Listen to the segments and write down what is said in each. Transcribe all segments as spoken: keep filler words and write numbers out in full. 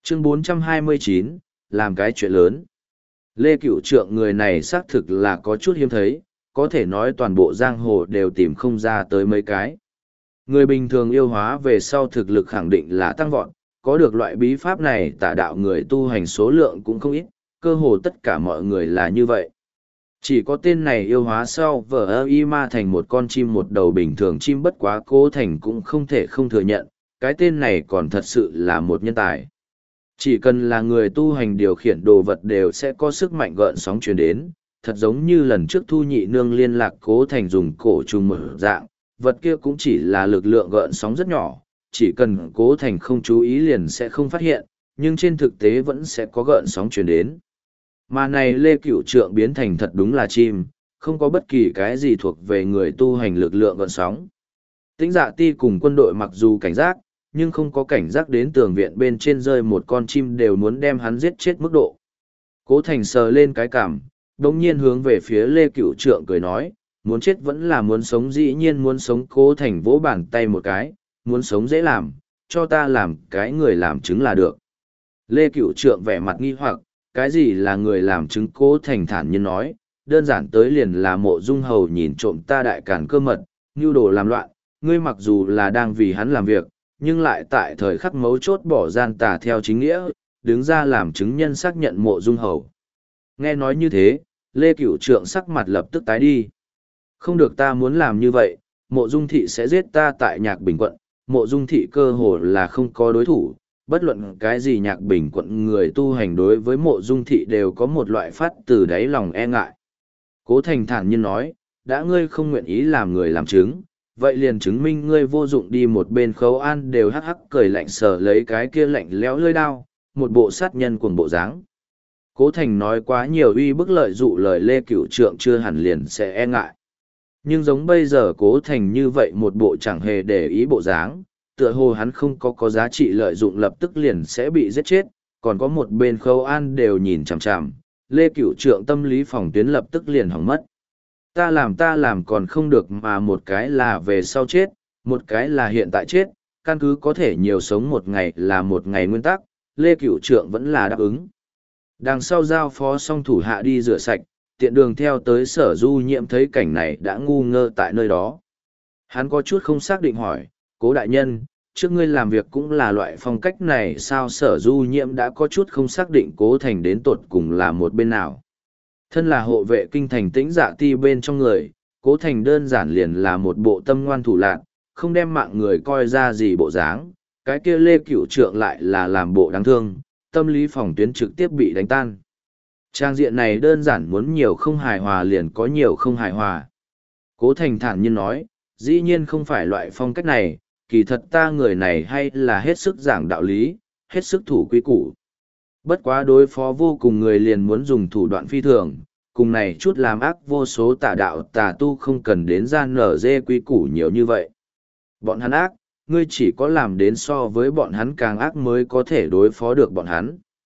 Chương bốn trăm hai mươi chín, làm cái chuyện lớn. Lê Cửu Trượng người này xác thực là có chút hiếm thấy, có thể nói toàn bộ giang hồ đều tìm không ra tới mấy cái. Người bình thường yêu hóa về sau thực lực khẳng định là tăng vọt, có được loại bí pháp này tả đạo người tu hành số lượng cũng không ít, cơ hồ tất cả mọi người là như vậy. Chỉ có tên này yêu hóa sau vờ ơ y ma thành một con chim một đầu bình thường chim bất quá Cố Thành cũng không thể không thừa nhận, cái tên này còn thật sự là một nhân tài. Chỉ cần là người tu hành điều khiển đồ vật đều sẽ có sức mạnh gợn sóng truyền đến, thật giống như lần trước Thu Nhị Nương liên lạc Cố Thành dùng cổ trùng mở dạng, vật kia cũng chỉ là lực lượng gợn sóng rất nhỏ, chỉ cần Cố Thành không chú ý liền sẽ không phát hiện, nhưng trên thực tế vẫn sẽ có gợn sóng truyền đến. Mà này Lê Cửu Trượng biến thành thật đúng là chim, không có bất kỳ cái gì thuộc về người tu hành lực lượng gợn sóng. Tĩnh Dạ Ti cùng quân đội mặc dù cảnh giác, nhưng không có cảnh giác đến tường viện bên trên rơi một con chim đều muốn đem hắn giết chết mức độ. Cố Thành sờ lên cái cằm, đồng nhiên hướng về phía Lê Cửu Trượng cười nói, muốn chết vẫn là muốn sống, dĩ nhiên muốn sống. Cố Thành vỗ bàn tay một cái, muốn sống dễ làm, cho ta làm cái người làm chứng là được. Lê Cửu Trượng vẻ mặt nghi hoặc, cái gì là người làm chứng? Cố Thành thản nhiên nói, đơn giản tới liền là Mộ Dung Hầu nhìn trộm ta đại càn cơ mật, mưu đồ làm loạn, ngươi mặc dù là đang vì hắn làm việc, nhưng lại tại thời khắc mấu chốt bỏ gian tà theo chính nghĩa, đứng ra làm chứng nhân xác nhận Mộ Dung Hầu. Nghe nói như thế, Lê Cửu Trượng sắc mặt lập tức tái đi. Không được, ta muốn làm như vậy, Mộ Dung Thị sẽ giết ta tại Nhạc Bình quận, Mộ Dung Thị cơ hồ là không có đối thủ, bất luận cái gì Nhạc Bình quận người tu hành đối với Mộ Dung Thị đều có một loại phát từ đáy lòng e ngại. Cố Thành thản nhiên nói, đã ngươi không nguyện ý làm người làm chứng, vậy liền chứng minh ngươi vô dụng. Đi một bên Khấu An đều hắc hắc cười lạnh sờ lấy cái kia lạnh lẽo lưỡi đao, một bộ sát nhân cuồng bộ dáng. Cố Thành nói quá nhiều uy bức lợi dụ lời Lê Cửu Trượng chưa hẳn liền sẽ e ngại. Nhưng giống bây giờ Cố Thành như vậy một bộ chẳng hề để ý bộ dáng, tựa hồ hắn không có có giá trị lợi dụng lập tức liền sẽ bị giết chết, còn có một bên Khấu An đều nhìn chằm chằm, Lê Cửu Trượng tâm lý phòng tuyến lập tức liền hỏng mất. Ta làm ta làm còn không được mà một cái là về sau chết, một cái là hiện tại chết, căn cứ có thể nhiều sống một ngày là một ngày nguyên tắc, Lê Cửu Trượng vẫn là đáp ứng. Đằng sau giao phó xong thủ hạ đi rửa sạch, tiện đường theo tới Sở Du Nhiễm thấy cảnh này đã ngu ngơ tại nơi đó. Hắn có chút không xác định hỏi, Cố đại nhân, trước ngươi làm việc cũng là loại phong cách này sao? Sở Du Nhiễm đã có chút không xác định Cố Thành đến tột cùng là một bên nào. Thân là hộ vệ kinh thành Tĩnh Dạ Ti bên trong người, Cố Thành đơn giản liền là một bộ tâm ngoan thủ lạn, không đem mạng người coi ra gì bộ dáng, cái kia Lê Cửu Trượng lại là làm bộ đáng thương, tâm lý phòng tuyến trực tiếp bị đánh tan. Trang diện này đơn giản muốn nhiều không hài hòa liền có nhiều không hài hòa. Cố Thành thản nhiên nói, dĩ nhiên không phải loại phong cách này, kỳ thật ta người này hay là hết sức giảng đạo lý, hết sức thủ quy củ. Bất quá đối phó vô cùng người liền muốn dùng thủ đoạn phi thường, cùng này chút làm ác vô số tà đạo tà tu không cần đến gian nở dê quy củ nhiều như vậy. Bọn hắn ác, ngươi chỉ có làm đến so với bọn hắn càng ác mới có thể đối phó được bọn hắn.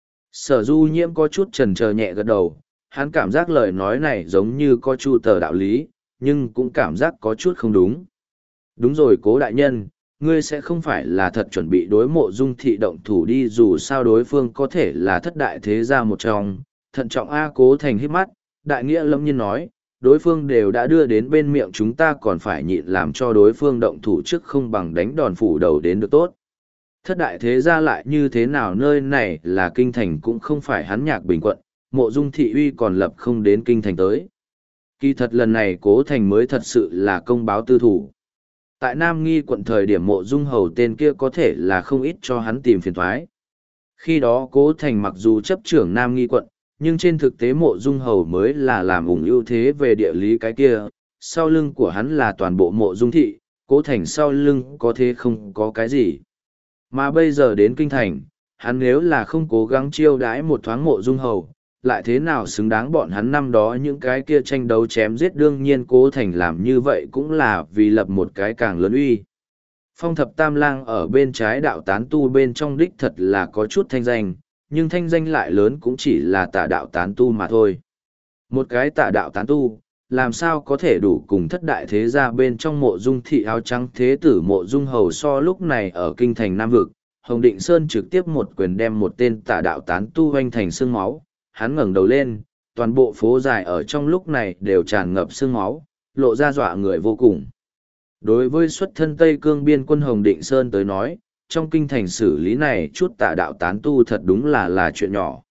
Sở Du Nhiễm có chút chần chờ nhẹ gật đầu, hắn cảm giác lời nói này giống như có chu tờ đạo lý, nhưng cũng cảm giác có chút không đúng. Đúng rồi Cố đại nhân, ngươi sẽ không phải là thật chuẩn bị đối Mộ Dung Thị động thủ đi, dù sao đối phương có thể là thất đại thế gia một trong. Thận trọng A. Cố Thành hít mắt, đại nghĩa lâm nhiên nói, đối phương đều đã đưa đến bên miệng chúng ta còn phải nhịn làm cho đối phương động thủ trước không bằng đánh đòn phủ đầu đến được tốt. Thất đại thế gia lại như thế nào, nơi này là kinh thành cũng không phải hắn Nhạc Bình quận, Mộ Dung Thị uy còn lập không đến kinh thành tới. Kỳ thật lần này Cố Thành mới thật sự là công báo tư thủ. Tại Nam Nghi quận thời điểm Mộ Dung Hầu tên kia có thể là không ít cho hắn tìm phiền thoái. Khi đó Cố Thành mặc dù chấp trưởng Nam Nghi quận, nhưng trên thực tế Mộ Dung Hầu mới là làm ủng ưu thế về địa lý cái kia, sau lưng của hắn là toàn bộ Mộ Dung Thị, Cố Thành sau lưng có thế không có cái gì. Mà bây giờ đến kinh thành, hắn nếu là không cố gắng chiêu đãi một thoáng Mộ Dung Hầu, lại thế nào xứng đáng bọn hắn năm đó những cái kia tranh đấu chém giết. Đương nhiên Cố Thành làm như vậy cũng là vì lập một cái càng lớn uy. Phong thập tam lang ở bên trái đạo tán tu bên trong đích thật là có chút thanh danh, nhưng thanh danh lại lớn cũng chỉ là tà đạo tán tu mà thôi. Một cái tà đạo tán tu, làm sao có thể đủ cùng thất đại thế gia bên trong Mộ Dung Thị áo trắng thế tử Mộ Dung Hầu so. Lúc này ở kinh thành Nam Vực, Hồng Định Sơn trực tiếp một quyền đem một tên tà đạo tán tu hoanh thành xương máu, hắn ngẩng đầu lên, toàn bộ phố dài ở trong lúc này đều tràn ngập xương máu, lộ ra dọa người vô cùng. Đối với xuất thân Tây Cương biên quân Hồng Định Sơn tới nói, trong kinh thành xử lý này chút tà đạo tán tu thật đúng là là chuyện nhỏ.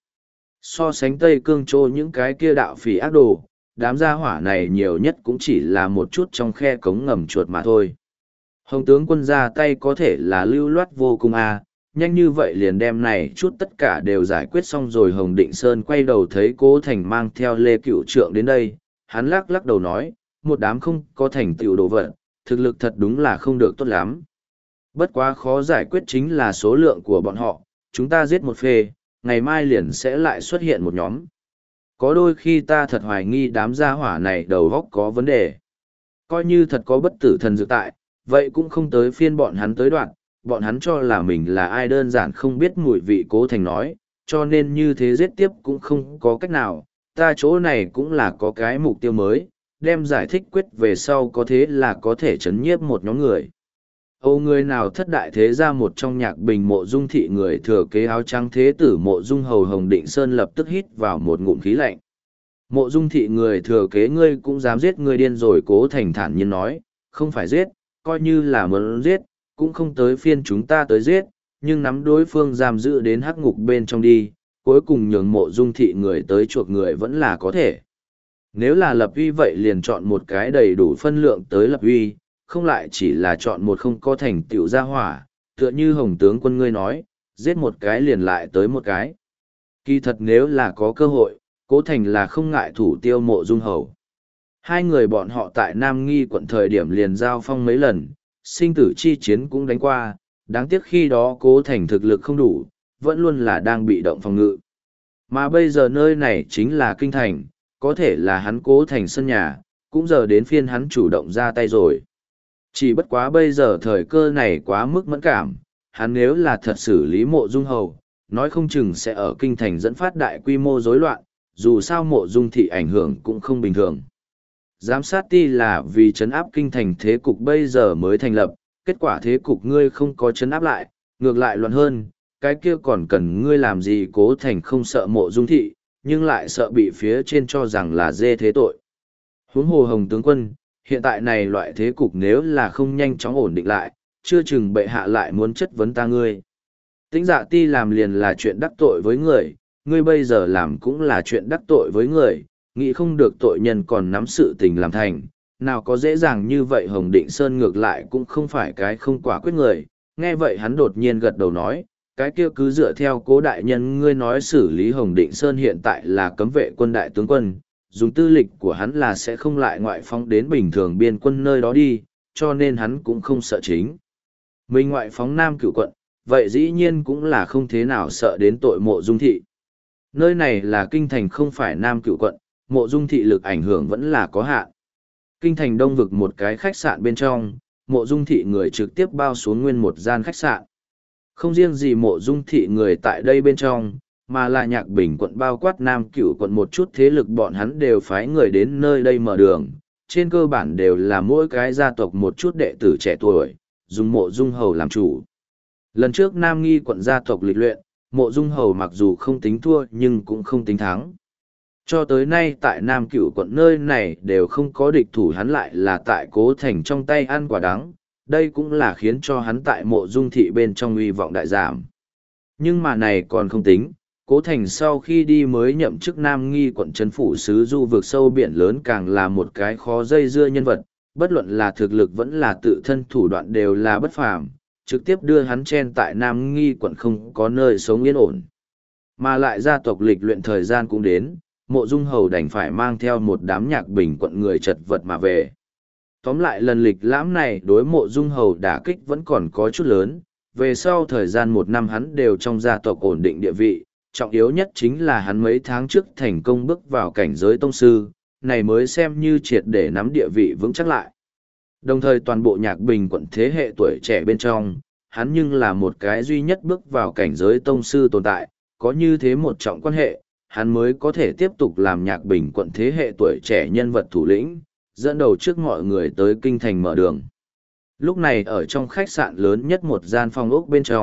So sánh Tây Cương Châu những cái kia đạo phỉ ác đồ, đám gia hỏa này nhiều nhất cũng chỉ là một chút trong khe cống ngầm chuột mà thôi. Hồng tướng quân ra tay có thể là lưu loát vô cùng à, nhanh như vậy liền đem này chút tất cả đều giải quyết xong rồi. Hồng Định Sơn quay đầu thấy Cố Thành mang theo Lê Cựu Trượng đến đây, hắn lắc lắc đầu nói, một đám không có thành tựu đồ vật, thực lực thật đúng là không được tốt lắm. Bất quá khó giải quyết chính là số lượng của bọn họ, chúng ta giết một phê, ngày mai liền sẽ lại xuất hiện một nhóm. Có đôi khi ta thật hoài nghi đám gia hỏa này đầu góc có vấn đề. Coi như thật có bất tử thần dược tại, vậy cũng không tới phiên bọn hắn tới đoạn, bọn hắn cho là mình là ai đơn giản không biết mùi vị. Cố Thành nói, cho nên như thế giết tiếp cũng không có cách nào, ta chỗ này cũng là có cái mục tiêu mới, đem giải thích quyết về sau có thế là có thể chấn nhiếp một nhóm người. Âu người nào thất đại thế ra một trong Nhạc Bình Mộ Dung thị người thừa kế áo trắng thế tử Mộ Dung hầu Hồng Định Sơn lập tức hít vào một ngụm khí lạnh. Mộ Dung thị người thừa kế ngươi cũng dám giết ngươi điên rồi. Cố Thành thản nhiên nói, không phải giết, coi như là muốn giết, cũng không tới phiên chúng ta tới giết, nhưng nắm đối phương giam giữ đến hắc ngục bên trong đi, cuối cùng nhường Mộ Dung thị người tới chuộc người vẫn là có thể. Nếu là lập uy vậy liền chọn một cái đầy đủ phân lượng tới lập uy, không lại chỉ là chọn một không có thành tựu gia hỏa, tựa như Hồng tướng quân ngươi nói, giết một cái liền lại tới một cái. Kỳ thật nếu là có cơ hội, Cố Thành là không ngại thủ tiêu Mộ Dung hầu. Hai người bọn họ tại Nam Nghi quận thời điểm liền giao phong mấy lần, sinh tử chi chiến cũng đánh qua, đáng tiếc khi đó Cố Thành thực lực không đủ, vẫn luôn là đang bị động phòng ngự. Mà bây giờ nơi này chính là kinh thành, có thể là hắn Cố Thành sân nhà, cũng giờ đến phiên hắn chủ động ra tay rồi. Chỉ bất quá bây giờ thời cơ này quá mức mẫn cảm, hắn nếu là thật xử lý Mộ Dung hầu, nói không chừng sẽ ở kinh thành dẫn phát đại quy mô rối loạn, dù sao Mộ Dung thị ảnh hưởng cũng không bình thường. Giám sát ti là vì trấn áp kinh thành thế cục bây giờ mới thành lập, kết quả thế cục ngươi không có trấn áp lại, ngược lại loạn hơn, cái kia còn cần ngươi làm gì. Cố Thành không sợ Mộ Dung thị, nhưng lại sợ bị phía trên cho rằng là dê thế tội. Huống hồ Hồng tướng quân, hiện tại này loại thế cục nếu là không nhanh chóng ổn định lại, chưa chừng bệ hạ lại muốn chất vấn ta ngươi. Tĩnh Dạ ti làm liền là chuyện đắc tội với người, ngươi bây giờ làm cũng là chuyện đắc tội với người, nghĩ không được tội nhân còn nắm sự tình làm thành, nào có dễ dàng như vậy. Hồng Định Sơn ngược lại cũng không phải cái không quả quyết người, nghe vậy hắn đột nhiên gật đầu nói, cái kia cứ dựa theo Cố đại nhân ngươi nói xử lý. Hồng Định Sơn hiện tại là cấm vệ quân đại tướng quân, dùng tư lịch của hắn là sẽ không lại ngoại phóng đến bình thường biên quân nơi đó đi, cho nên hắn cũng không sợ chính. Mình ngoại phóng Nam Cửu quận, vậy dĩ nhiên cũng là không thế nào sợ đến tội Mộ Dung thị. Nơi này là kinh thành không phải Nam Cửu quận, Mộ Dung thị lực ảnh hưởng vẫn là có hạn. Kinh thành đông vực một cái khách sạn bên trong, Mộ Dung thị người trực tiếp bao xuống nguyên một gian khách sạn. Không riêng gì Mộ Dung thị người tại đây bên trong, mà là Nhạc Bình quận bao quát Nam Cửu quận một chút thế lực bọn hắn đều phái người đến nơi đây mở đường, trên cơ bản đều là mỗi cái gia tộc một chút đệ tử trẻ tuổi, dùng Mộ Dung hầu làm chủ. Lần trước Nam Nghi quận gia tộc lịch luyện, Mộ Dung hầu mặc dù không tính thua nhưng cũng không tính thắng. Cho tới nay tại Nam Cửu quận nơi này đều không có địch thủ, hắn lại là tại Cố Thành trong tay ăn quả đắng, đây cũng là khiến cho hắn tại Mộ Dung thị bên trong uy vọng đại giảm. Nhưng mà này còn không tính, Cố Thành sau khi đi mới nhậm chức Nam Nghi quận trấn phủ sứ du vực sâu biển lớn càng là một cái khó dây dưa nhân vật, bất luận là thực lực vẫn là tự thân thủ đoạn đều là bất phàm, trực tiếp đưa hắn chen tại Nam Nghi quận không có nơi sống yên ổn. Mà lại gia tộc lịch luyện thời gian cũng đến, Mộ Dung hầu đành phải mang theo một đám Nhạc Bình quận người chật vật mà về. Tóm lại lần lịch lãm này đối Mộ Dung hầu đả kích vẫn còn có chút lớn, về sau thời gian một năm hắn đều trong gia tộc ổn định địa vị, trọng yếu nhất chính là hắn mấy tháng trước thành công bước vào cảnh giới tông sư, này mới xem như triệt để nắm địa vị vững chắc lại. Đồng thời toàn bộ Nhạc Bình quận thế hệ tuổi trẻ bên trong, hắn nhưng là một cái duy nhất bước vào cảnh giới tông sư tồn tại, có như thế một trọng quan hệ, hắn mới có thể tiếp tục làm Nhạc Bình quận thế hệ tuổi trẻ nhân vật thủ lĩnh, dẫn đầu trước mọi người tới kinh thành mở đường. Lúc này ở trong khách sạn lớn nhất một gian phòng ốc bên trong,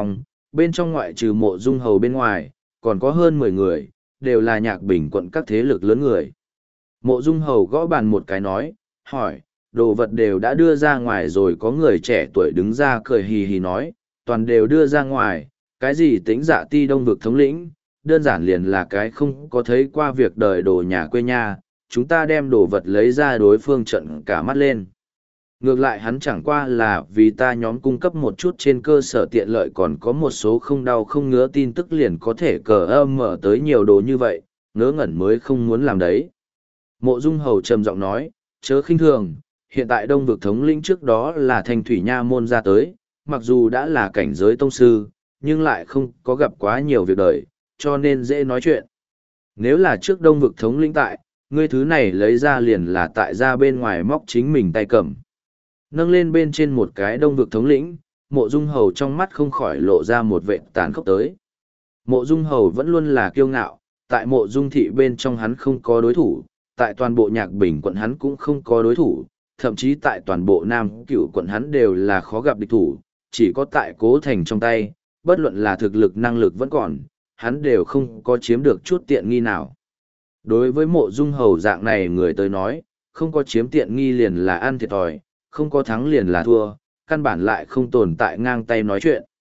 bên trong ngoại trừ mộ dung hầu bên ngoài, còn có hơn mười người, đều là Nhạc Bình quận các thế lực lớn người. Mộ dung hầu gõ bàn một cái nói, hỏi, đồ vật đều đã đưa ra ngoài rồi. Có người trẻ tuổi đứng ra cười hì hì nói, toàn đều đưa ra ngoài, cái gì tính dạ ti đông vực thống lĩnh, đơn giản liền là cái không có thấy qua việc đời đồ nhà quê nha, chúng ta đem đồ vật lấy ra đối phương trận cả mắt lên. Ngược lại hắn chẳng qua là vì ta nhóm cung cấp một chút trên cơ sở tiện lợi, còn có một số không đau không ngứa tin tức liền có thể cờ âm mở tới nhiều đồ như vậy, ngớ ngẩn mới không muốn làm đấy. Mộ dung hầu trầm giọng nói, chớ khinh thường, hiện tại đông vực thống lĩnh trước đó là Thanh Thủy Nha môn ra tới, mặc dù đã là cảnh giới tông sư, nhưng lại không có gặp quá nhiều việc đời, cho nên dễ nói chuyện. Nếu là trước đông vực thống lĩnh tại, ngươi thứ này lấy ra liền là tại ra bên ngoài móc chính mình tay cầm. Nâng lên bên trên một cái đông vực thống lĩnh, mộ dung hầu trong mắt không khỏi lộ ra một vệ tàn khốc tới. Mộ dung hầu vẫn luôn là kiêu ngạo, tại mộ dung thị bên trong hắn không có đối thủ, tại toàn bộ Nhạc Bình quận hắn cũng không có đối thủ, thậm chí tại toàn bộ Nam Cửu quận hắn đều là khó gặp địch thủ, chỉ có tại Cố Thành trong tay, bất luận là thực lực năng lực vẫn còn, hắn đều không có chiếm được chút tiện nghi nào. Đối với mộ dung hầu dạng này người tới nói, không có chiếm tiện nghi liền là ăn thiệt thòi, không có thắng liền là thua, căn bản lại không tồn tại ngang tay nói chuyện.